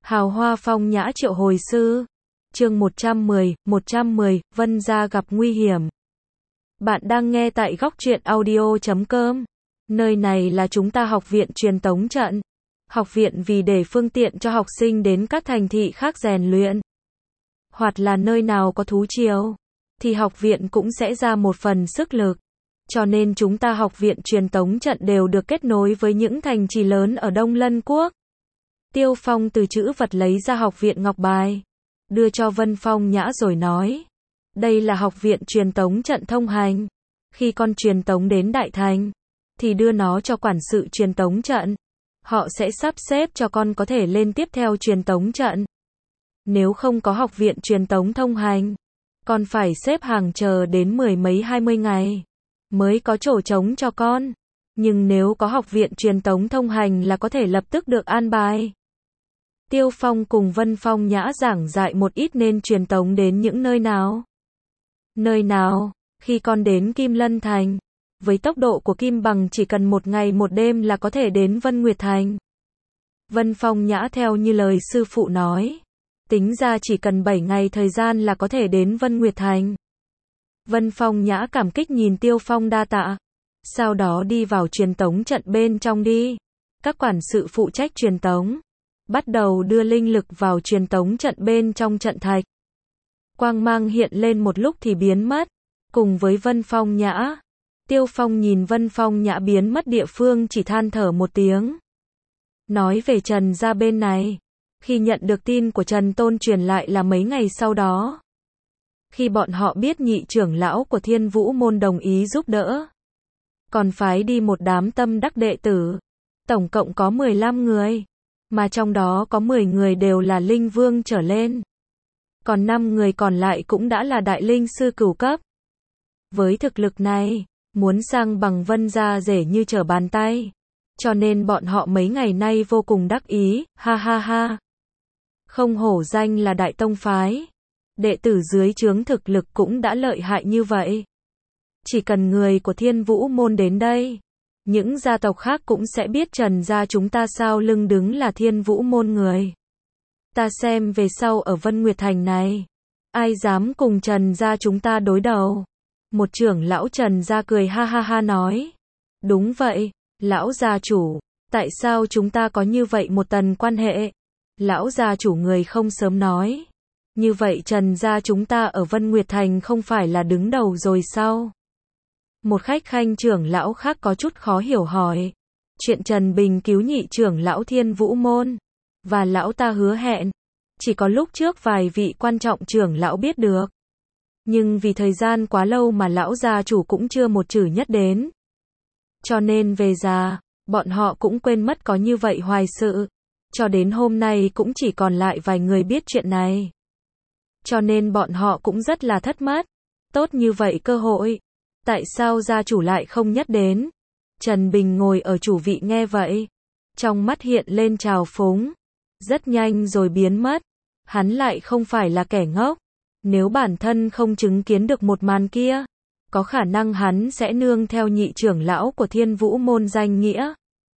Hào hoa phong nhã triệu hồi sư. Chương 110, Vân gia gặp nguy hiểm. Bạn đang nghe tại góc truyện audio.com. Nơi này là chúng ta học viện truyền tống trận. Học viện vì để phương tiện cho học sinh đến các thành thị khác rèn luyện. Hoặc là nơi nào có thú triều, thì học viện cũng sẽ ra một phần sức lực. Cho nên chúng ta học viện truyền tống trận đều được kết nối với những thành trì lớn ở Đông Lân Quốc. Tiêu Phong từ trữ vật lấy ra học viện ngọc bài, đưa cho Vân Phong Nhã rồi nói. Đây là học viện truyền tống trận thông hành. Khi con truyền tống đến Đại Thành, thì đưa nó cho quản sự truyền tống trận. Họ sẽ sắp xếp cho con có thể lên tiếp theo truyền tống trận. Nếu không có học viện truyền tống thông hành, con phải xếp hàng chờ đến 10 mấy 20 ngày, mới có chỗ trống cho con. Nhưng nếu có học viện truyền tống thông hành là có thể lập tức được an bài. Tiêu Phong cùng Vân Phong Nhã giảng dạy một ít nên truyền tống đến những nơi nào. Nơi nào, khi con đến Kim Lân Thành, với tốc độ của Kim Bằng chỉ cần 1 ngày 1 đêm là có thể đến Vân Nguyệt Thành. Vân Phong Nhã theo như lời sư phụ nói, tính ra chỉ cần 7 ngày thời gian là có thể đến Vân Nguyệt Thành. Vân Phong Nhã cảm kích nhìn Tiêu Phong đa tạ. Sau đó đi vào truyền tống trận bên trong đi. Các quản sự phụ trách truyền tống bắt đầu đưa linh lực vào truyền tống trận bên trong trận thạch. Quang mang hiện lên một lúc thì biến mất, cùng với Vân Phong Nhã. Tiêu Phong nhìn Vân Phong Nhã biến mất địa phương chỉ than thở một tiếng. Nói về Trần gia bên này, khi nhận được tin của Trần Tôn truyền lại là mấy ngày sau đó. Khi bọn họ biết nhị trưởng lão của Thiên Vũ môn đồng ý giúp đỡ, còn phái đi một đám tâm đắc đệ tử, tổng cộng có 15 người, mà trong đó có 10 người đều là linh vương trở lên. Còn 5 người còn lại cũng đã là đại linh sư cửu cấp. Với thực lực này, muốn sang bằng Vân gia dễ như trở bàn tay. Cho nên bọn họ mấy ngày nay vô cùng đắc ý, ha ha ha. Không hổ danh là đại tông phái. Đệ tử dưới trướng thực lực cũng đã lợi hại như vậy. Chỉ cần người của Thiên Vũ môn đến đây, những gia tộc khác cũng sẽ biết Trần gia chúng ta sau lưng đứng là Thiên Vũ môn người. Ta xem về sau ở Vân Nguyệt Thành này, ai dám cùng Trần gia chúng ta đối đầu. Một trưởng lão Trần gia cười ha ha ha nói. Đúng vậy, lão gia chủ, tại sao chúng ta có như vậy một tầng quan hệ? Lão gia chủ người không sớm nói. Như vậy Trần gia chúng ta ở Vân Nguyệt Thành không phải là đứng đầu rồi sao? Một khách khanh trưởng lão khác có chút khó hiểu hỏi. Chuyện Trần Bình cứu nhị trưởng lão Thiên Vũ môn, và lão ta hứa hẹn, chỉ có lúc trước vài vị quan trọng trưởng lão biết được. Nhưng vì thời gian quá lâu mà lão gia chủ cũng chưa một chữ nhất đến. Cho nên về già, bọn họ cũng quên mất có như vậy hoài sự. Cho đến hôm nay cũng chỉ còn lại vài người biết chuyện này. Cho nên bọn họ cũng rất là thất mất. Tốt như vậy cơ hội, tại sao gia chủ lại không nhất đến? Trần Bình ngồi ở chủ vị nghe vậy, trong mắt hiện lên trào phúng, rất nhanh rồi biến mất. Hắn lại không phải là kẻ ngốc. Nếu bản thân không chứng kiến được một màn kia, có khả năng hắn sẽ nương theo nhị trưởng lão của Thiên Vũ môn danh nghĩa,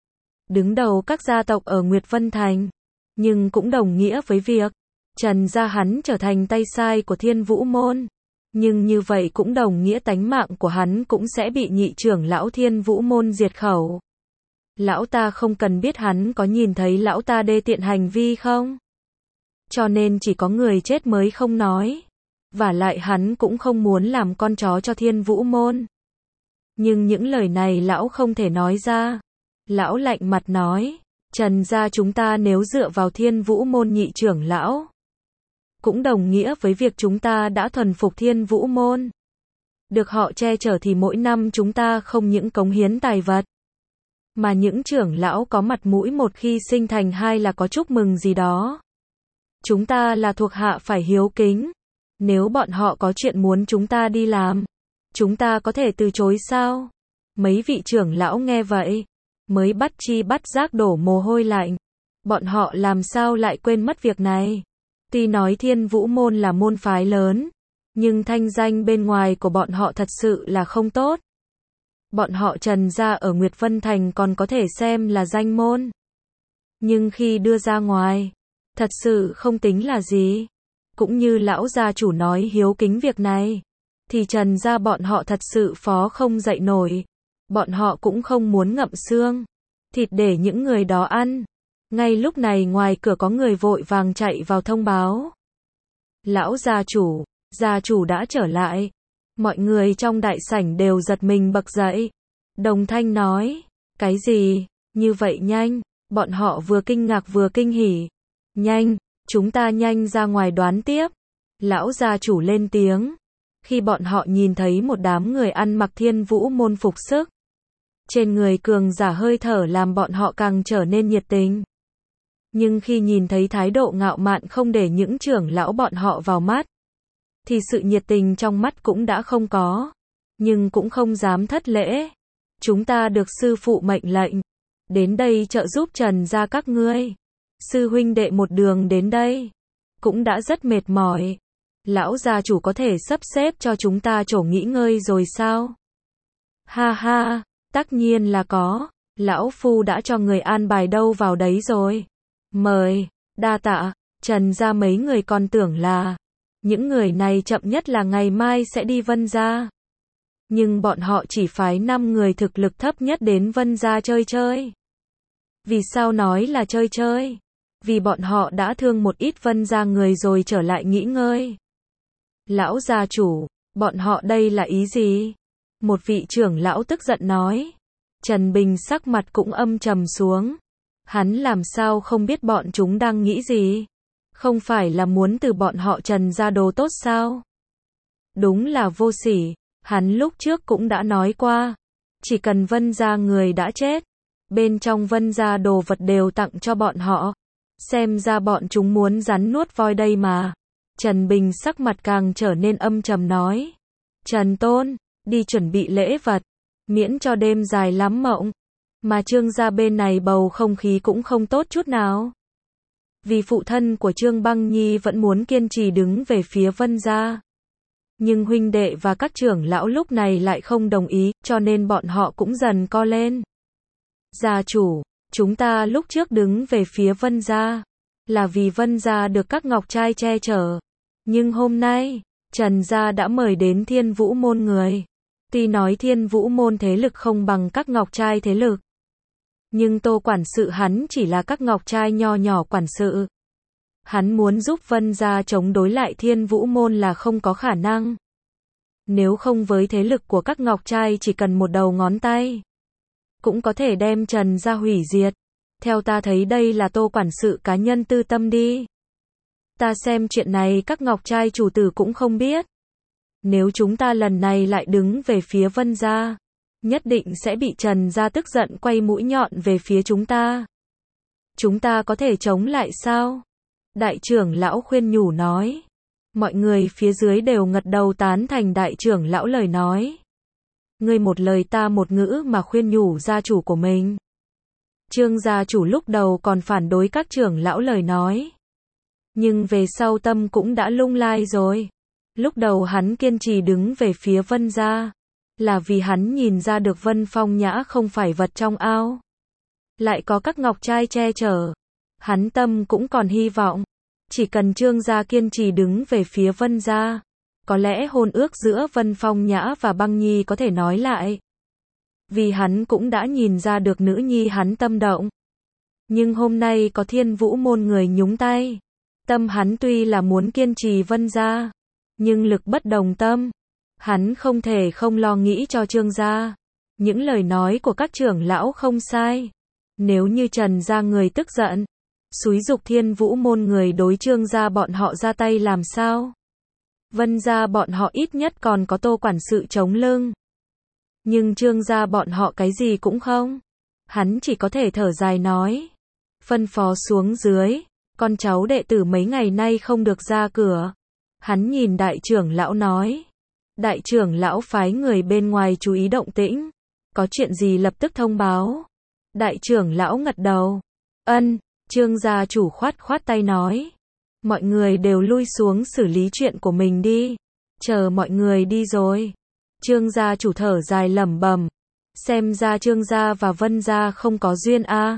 đứng đầu các gia tộc ở Nguyệt Vân Thành. Nhưng cũng đồng nghĩa với việc Trần gia hắn trở thành tay sai của Thiên Vũ môn. Nhưng như vậy cũng đồng nghĩa tánh mạng của hắn cũng sẽ bị nhị trưởng lão Thiên Vũ môn diệt khẩu. Lão ta không cần biết hắn có nhìn thấy lão ta đê tiện hành vi không? Cho nên chỉ có người chết mới không nói. Và lại hắn cũng không muốn làm con chó cho Thiên Vũ môn. Nhưng những lời này lão không thể nói ra. Lão lạnh mặt nói, Trần gia chúng ta nếu dựa vào Thiên Vũ môn nhị trưởng lão, cũng đồng nghĩa với việc chúng ta đã thuần phục Thiên Vũ môn. Được họ che chở thì mỗi năm chúng ta không những cống hiến tài vật, mà những trưởng lão có mặt mũi một khi sinh thành hai là có chúc mừng gì đó. Chúng ta là thuộc hạ phải hiếu kính. Nếu bọn họ có chuyện muốn chúng ta đi làm, chúng ta có thể từ chối sao? Mấy vị trưởng lão nghe vậy, mới bắt giác đổ mồ hôi lạnh. Bọn họ làm sao lại quên mất việc này? Tuy nói Thiên Vũ môn là môn phái lớn, nhưng thanh danh bên ngoài của bọn họ thật sự là không tốt. Bọn họ Trần gia ở Nguyệt Vân Thành còn có thể xem là danh môn. Nhưng khi đưa ra ngoài, thật sự không tính là gì. Cũng như lão gia chủ nói hiếu kính việc này, thì Trần gia bọn họ thật sự phó không dậy nổi. Bọn họ cũng không muốn ngậm xương thịt để những người đó ăn. Ngay lúc này ngoài cửa có người vội vàng chạy vào thông báo. Lão gia chủ đã trở lại. Mọi người trong đại sảnh đều giật mình bật dậy. Đồng thanh nói, cái gì, như vậy nhanh, bọn họ vừa kinh ngạc vừa kinh hỉ. Nhanh, chúng ta nhanh ra ngoài đoán tiếp. Lão gia chủ lên tiếng. Khi bọn họ nhìn thấy một đám người ăn mặc Thiên Vũ môn phục sức, trên người cường giả hơi thở làm bọn họ càng trở nên nhiệt tình. Nhưng khi nhìn thấy thái độ ngạo mạn không để những trưởng lão bọn họ vào mắt, thì sự nhiệt tình trong mắt cũng đã không có. Nhưng cũng không dám thất lễ. Chúng ta được sư phụ mệnh lệnh đến đây trợ giúp Trần gia các ngươi. Sư huynh đệ một đường đến đây cũng đã rất mệt mỏi. Lão gia chủ có thể sắp xếp cho chúng ta chỗ nghỉ ngơi rồi sao? Ha ha, tất nhiên là có. Lão phu đã cho người an bài đâu vào đấy rồi. Mời, đa tạ. Trần gia mấy người còn tưởng là những người này chậm nhất là ngày mai sẽ đi Vân gia. Nhưng bọn họ chỉ phái 5 người thực lực thấp nhất đến Vân gia chơi chơi. Vì sao nói là chơi chơi? Vì bọn họ đã thương một ít Vân gia người rồi trở lại nghỉ ngơi. Lão gia chủ, bọn họ đây là ý gì? Một vị trưởng lão tức giận nói. Trần Bình sắc mặt cũng âm trầm xuống. Hắn làm sao không biết bọn chúng đang nghĩ gì? Không phải là muốn từ bọn họ Trần gia đồ tốt sao? Đúng là vô sỉ. Hắn lúc trước cũng đã nói qua. Chỉ cần Vân gia người đã chết, bên trong Vân gia đồ vật đều tặng cho bọn họ. Xem ra bọn chúng muốn rắn nuốt voi đây mà. Trần Bình sắc mặt càng trở nên âm trầm nói. Trần Tôn, đi chuẩn bị lễ vật, miễn cho đêm dài lắm mộng. Mà Trương gia bên này bầu không khí cũng không tốt chút nào. Vì phụ thân của Trương Băng Nhi vẫn muốn kiên trì đứng về phía Vân gia. Nhưng huynh đệ và các trưởng lão lúc này lại không đồng ý, cho nên bọn họ cũng dần co lên. Gia chủ, chúng ta lúc trước đứng về phía Vân gia, là vì Vân gia được các ngọc trai che chở. Nhưng hôm nay, Trần gia đã mời đến Thiên Vũ môn người. Tuy nói Thiên Vũ môn thế lực không bằng các ngọc trai thế lực, nhưng Tô quản sự hắn chỉ là các ngọc trai nho nhỏ quản sự. Hắn muốn giúp Vân gia chống đối lại Thiên Vũ môn là không có khả năng. Nếu không với thế lực của các ngọc trai chỉ cần một đầu ngón tay, cũng có thể đem Trần gia hủy diệt. Theo ta thấy đây là Tô quản sự cá nhân tư tâm đi. Ta xem chuyện này các ngọc trai chủ tử cũng không biết. Nếu chúng ta lần này lại đứng về phía Vân gia, nhất định sẽ bị Trần gia tức giận quay mũi nhọn về phía chúng ta. Chúng ta có thể chống lại sao? Đại trưởng lão khuyên nhủ nói. Mọi người phía dưới đều gật đầu tán thành đại trưởng lão lời nói. Ngươi một lời ta một ngữ mà khuyên nhủ gia chủ của mình. Trương gia chủ lúc đầu còn phản đối các trưởng lão lời nói. Nhưng về sau tâm cũng đã lung lai rồi. Lúc đầu hắn kiên trì đứng về phía Vân gia, là vì hắn nhìn ra được Vân Phong Nhã không phải vật trong ao. Lại có các ngọc trai che chở. Hắn tâm cũng còn hy vọng. Chỉ cần Trương gia kiên trì đứng về phía Vân gia, có lẽ hôn ước giữa Vân Phong Nhã và Băng Nhi có thể nói lại. Vì hắn cũng đã nhìn ra được nữ nhi hắn tâm động. Nhưng hôm nay có Thiên Vũ môn người nhúng tay. Tâm hắn tuy là muốn kiên trì Vân gia, nhưng lực bất đồng tâm. Hắn không thể không lo nghĩ cho Trương gia. Những lời nói của các trưởng lão không sai. Nếu như Trần gia người tức giận, xúi giục Thiên Vũ môn người đối Trương gia bọn họ ra tay làm sao? Vân gia bọn họ ít nhất còn có Tô quản sự chống lưng. Nhưng Trương gia bọn họ cái gì cũng không. Hắn chỉ có thể thở dài nói. Phân phó xuống dưới, con cháu đệ tử mấy ngày nay không được ra cửa. Hắn nhìn đại trưởng lão nói. Đại trưởng lão phái người bên ngoài chú ý động tĩnh. Có chuyện gì lập tức thông báo. Đại trưởng lão gật đầu. Ân, Trương gia chủ khoát khoát tay nói. Mọi người đều lui xuống xử lý chuyện của mình đi. Chờ mọi người đi rồi. Trương gia chủ thở dài lẩm bẩm. Xem ra Trương gia và Vân gia không có duyên a.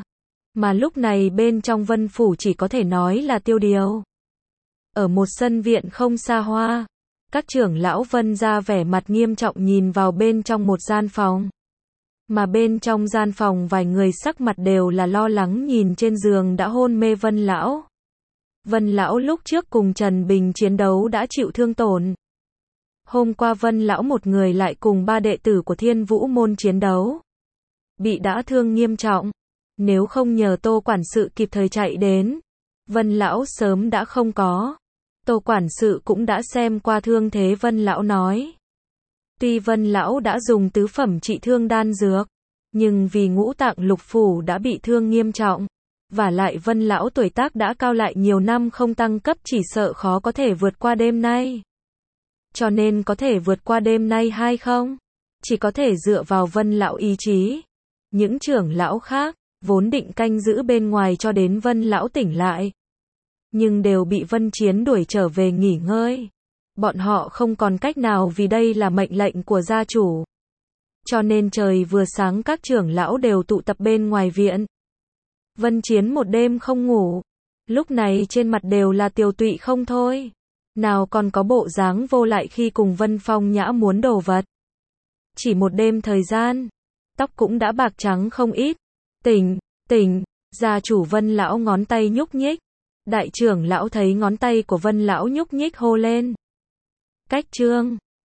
Mà lúc này bên trong Vân Phủ chỉ có thể nói là tiêu điều. Ở một sân viện không xa hoa, các trưởng lão Vân gia vẻ mặt nghiêm trọng nhìn vào bên trong một gian phòng. Mà bên trong gian phòng vài người sắc mặt đều là lo lắng nhìn trên giường đã hôn mê Vân lão. Vân lão lúc trước cùng Trần Bình chiến đấu đã chịu thương tổn. Hôm qua Vân lão một người lại cùng 3 đệ tử của Thiên Vũ môn chiến đấu, bị đã thương nghiêm trọng. Nếu không nhờ Tô quản sự kịp thời chạy đến, Vân lão sớm đã không có. Tô quản sự cũng đã xem qua thương thế Vân lão nói. Tuy Vân lão đã dùng tứ phẩm trị thương đan dược, nhưng vì ngũ tạng lục phủ đã bị thương nghiêm trọng, và lại Vân lão tuổi tác đã cao lại nhiều năm không tăng cấp chỉ sợ khó có thể vượt qua đêm nay. Cho nên có thể vượt qua đêm nay hay không? Chỉ có thể dựa vào Vân lão ý chí. Những trưởng lão khác, vốn định canh giữ bên ngoài cho đến Vân lão tỉnh lại, nhưng đều bị Vân Chiến đuổi trở về nghỉ ngơi. Bọn họ không còn cách nào vì đây là mệnh lệnh của gia chủ. Cho nên trời vừa sáng các trưởng lão đều tụ tập bên ngoài viện. Vân Chiến một đêm không ngủ, lúc này trên mặt đều là tiều tụy không thôi. Nào còn có bộ dáng vô lại khi cùng Vân Phong Nhã muốn đồ vật. Chỉ một đêm thời gian, tóc cũng đã bạc trắng không ít. Tỉnh, gia chủ Vân lão ngón tay nhúc nhích. Đại trưởng lão thấy ngón tay của Vân lão nhúc nhích hô lên. Cách chương